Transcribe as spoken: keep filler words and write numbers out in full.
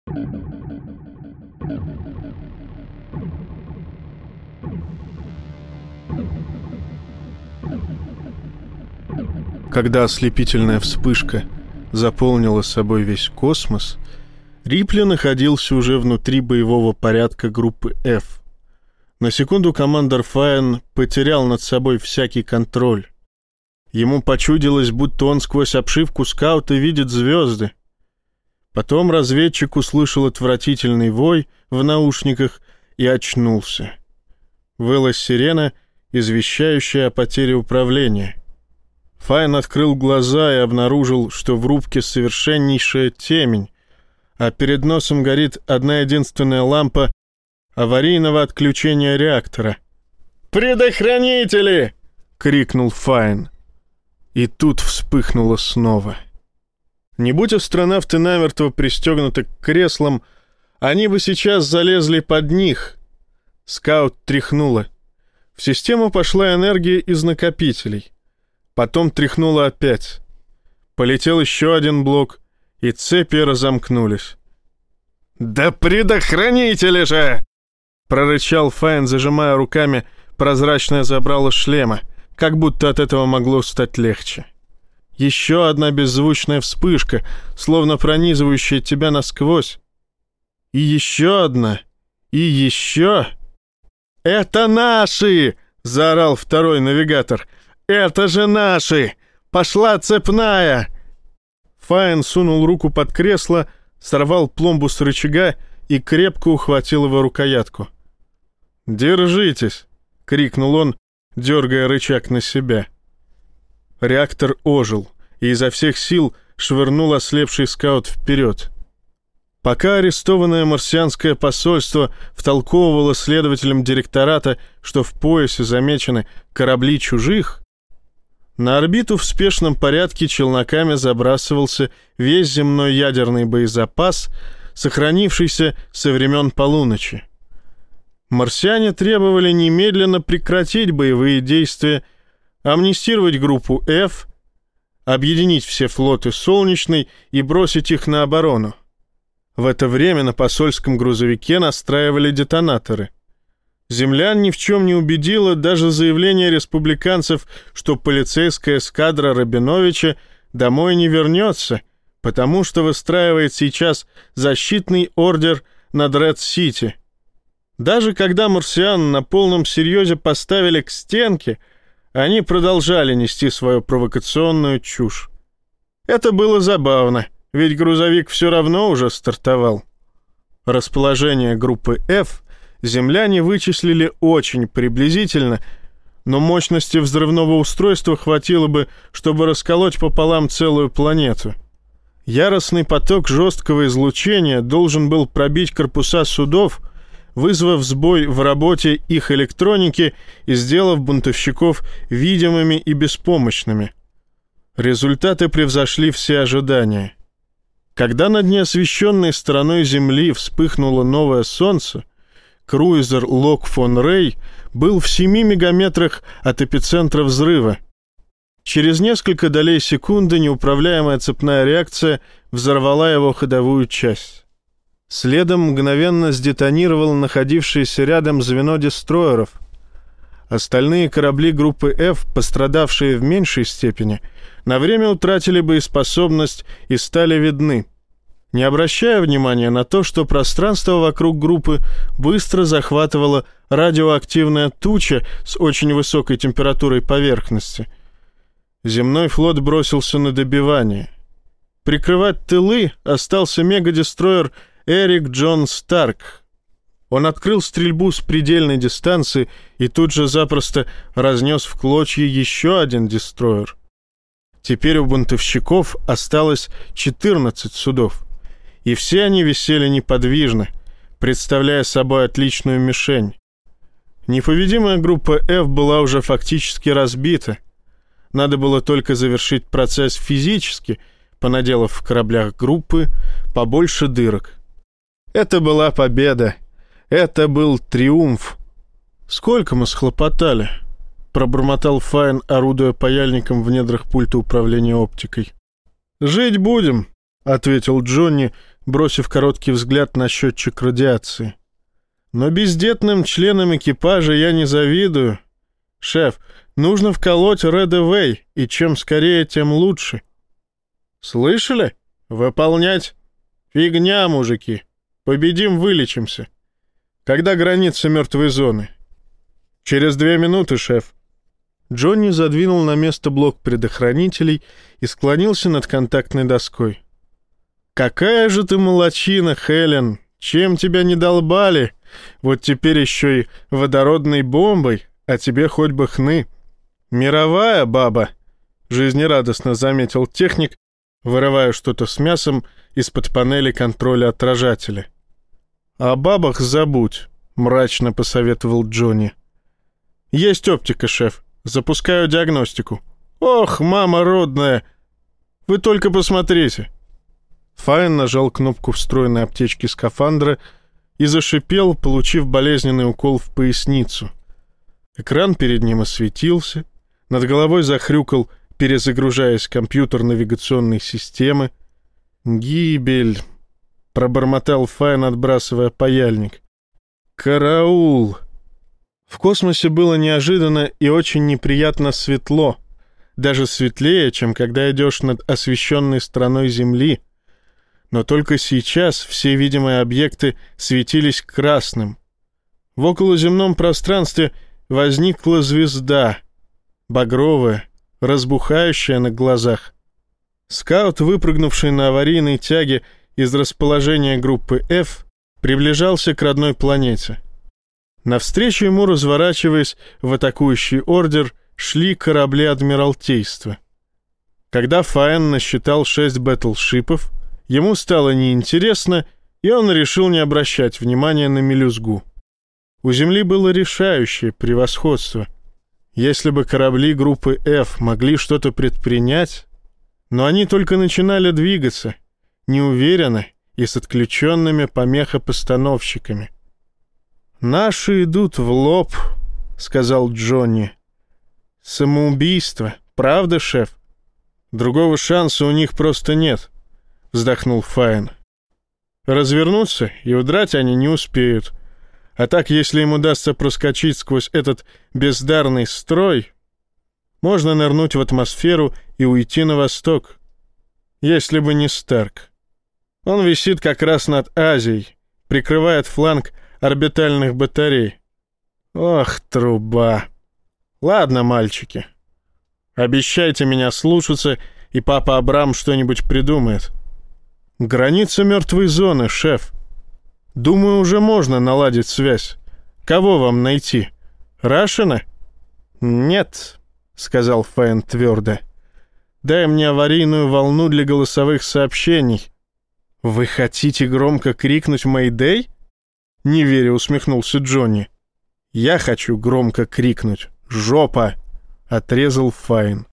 Когда ослепительная вспышка заполнила собой весь космос, Рипли находился уже внутри боевого порядка группы F. На секунду командор Файн потерял над собой всякий контроль. Ему почудилось, будто он сквозь обшивку скаута видит звезды. Потом разведчик услышал отвратительный вой в наушниках и очнулся. Выла сирена, извещающая о потере управления. Файн открыл глаза и обнаружил, что в рубке совершеннейшая темень, а перед носом горит одна единственная лампа аварийного отключения реактора. «Предохранители!» — крикнул Файн. И тут вспыхнуло снова. Не будь астронавты намертво пристегнуты к креслам, они бы сейчас залезли под них. Скаут тряхнуло. В систему пошла энергия из накопителей. Потом тряхнуло опять. Полетел еще один блок, и цепи разомкнулись. «Да предохранители же!» — прорычал Файн, зажимая руками прозрачное забрало шлема, как будто от этого могло стать легче. Еще одна беззвучная вспышка, словно пронизывающая тебя насквозь. И еще одна. И еще... «Это наши!» — заорал второй навигатор. «Это же наши! Пошла цепная!» Файн сунул руку под кресло, сорвал пломбу с рычага и крепко ухватил его рукоятку. «Держитесь!» — крикнул он, дергая рычаг на себя. Реактор ожил и изо всех сил швырнул ослепший скаут вперед. Пока арестованное марсианское посольство втолковывало следователям директората, что в поясе замечены корабли чужих, на орбиту в спешном порядке челноками забрасывался весь земной ядерный боезапас, сохранившийся со времен полуночи. Марсиане требовали немедленно прекратить боевые действия, амнистировать группу F, объединить все флоты Солнечной и бросить их на оборону. В это время на посольском грузовике настраивали детонаторы. Землян ни в чем не убедило даже заявление республиканцев, что полицейская эскадра Рабиновича домой не вернется, потому что выстраивает сейчас защитный ордер над Ред-Сити. Даже когда марсиан на полном серьезе поставили к стенке, они продолжали нести свою провокационную чушь. Это было забавно, ведь грузовик все равно уже стартовал. Расположение группы F земляне вычислили очень приблизительно, но мощности взрывного устройства хватило бы, чтобы расколоть пополам целую планету. Яростный поток жесткого излучения должен был пробить корпуса судов, вызвав сбой в работе их электроники и сделав бунтовщиков видимыми и беспомощными. Результаты превзошли все ожидания. Когда над неосвещенной стороной Земли вспыхнуло новое солнце, круизер Лок фон Рей был в семи мегаметрах от эпицентра взрыва. Через несколько долей секунды неуправляемая цепная реакция взорвала его ходовую часть. Следом мгновенно сдетонировало находившееся рядом звено дестройеров. Остальные корабли группы F, пострадавшие в меньшей степени, на время утратили боеспособность и стали видны, не обращая внимания на то, что пространство вокруг группы быстро захватывала радиоактивная туча с очень высокой температурой поверхности. Земной флот бросился на добивание. Прикрывать тылы остался мегадестройер Эрик Джон Старк. Он открыл стрельбу с предельной дистанции и тут же запросто разнес в клочья еще один дестройер. Теперь у бунтовщиков осталось четырнадцать судов, и все они висели неподвижно, представляя собой отличную мишень. Непобедимая группа F была уже фактически разбита. Надо было только завершить процесс физически, понаделав в кораблях группы побольше дырок. Это была победа. Это был триумф. «Сколько мы схлопотали?» — пробормотал Файн, орудуя паяльником в недрах пульта управления оптикой. «Жить будем», — ответил Джонни, бросив короткий взгляд на счетчик радиации. «Но бездетным членам экипажа я не завидую. Шеф, нужно вколоть Red-Away, и чем скорее, тем лучше». «Слышали? Выполнять? Фигня, мужики. Победим, вылечимся. Когда граница мертвой зоны?» «Через две минуты, шеф». Джонни задвинул на место блок предохранителей и склонился над контактной доской. «Какая же ты молодчина, Хелен! Чем тебя не долбали? Вот теперь еще и водородной бомбой, а тебе хоть бы хны. Мировая баба!» — жизнерадостно заметил техник, вырывая что-то с мясом из-под панели контроля отражателя. «О бабах забудь», — мрачно посоветовал Джонни. «Есть оптика, шеф. Запускаю диагностику». «Ох, мама родная! Вы только посмотрите!» Файн нажал кнопку встроенной аптечки скафандра и зашипел, получив болезненный укол в поясницу. Экран перед ним осветился, над головой захрюкал, перезагружаясь компьютер навигационной системы. «Гибель!» — пробормотал Файн, отбрасывая паяльник. «Караул!» В космосе было неожиданно и очень неприятно светло, даже светлее, чем когда идешь над освещенной стороной Земли. Но только сейчас все видимые объекты светились красным. В околоземном пространстве возникла звезда, багровая, разбухающая на глазах. Скаут, выпрыгнувший на аварийной тяге из расположения группы F, приближался к родной планете. Навстречу ему, разворачиваясь в атакующий ордер, шли корабли Адмиралтейства. Когда Файн насчитал шесть бэтлшипов, ему стало неинтересно, и он решил не обращать внимания на мелюзгу. У Земли было решающее превосходство. Если бы корабли группы F могли что-то предпринять, но они только начинали двигаться, неуверенно и с отключенными помехопостановщиками. «Наши идут в лоб», — сказал Джонни. «Самоубийство, правда, шеф?» «Другого шанса у них просто нет», — вздохнул Файн. «Развернуться и удрать они не успеют. А так, если им удастся проскочить сквозь этот бездарный строй, можно нырнуть в атмосферу и уйти на восток. Если бы не Старк. Он висит как раз над Азией, прикрывает фланг орбитальных батарей. Ох, труба. Ладно, мальчики. Обещайте меня слушаться, и папа Абрам что-нибудь придумает. Граница мертвой зоны, шеф. Думаю, уже можно наладить связь. Кого вам найти? Рашина? Нет, сказал Файн твердо. Дай мне аварийную волну для голосовых сообщений. Вы хотите громко крикнуть «Мэйдэй»? Не веря, усмехнулся Джонни. «Я хочу громко крикнуть «Жопа!»» — отрезал Файн.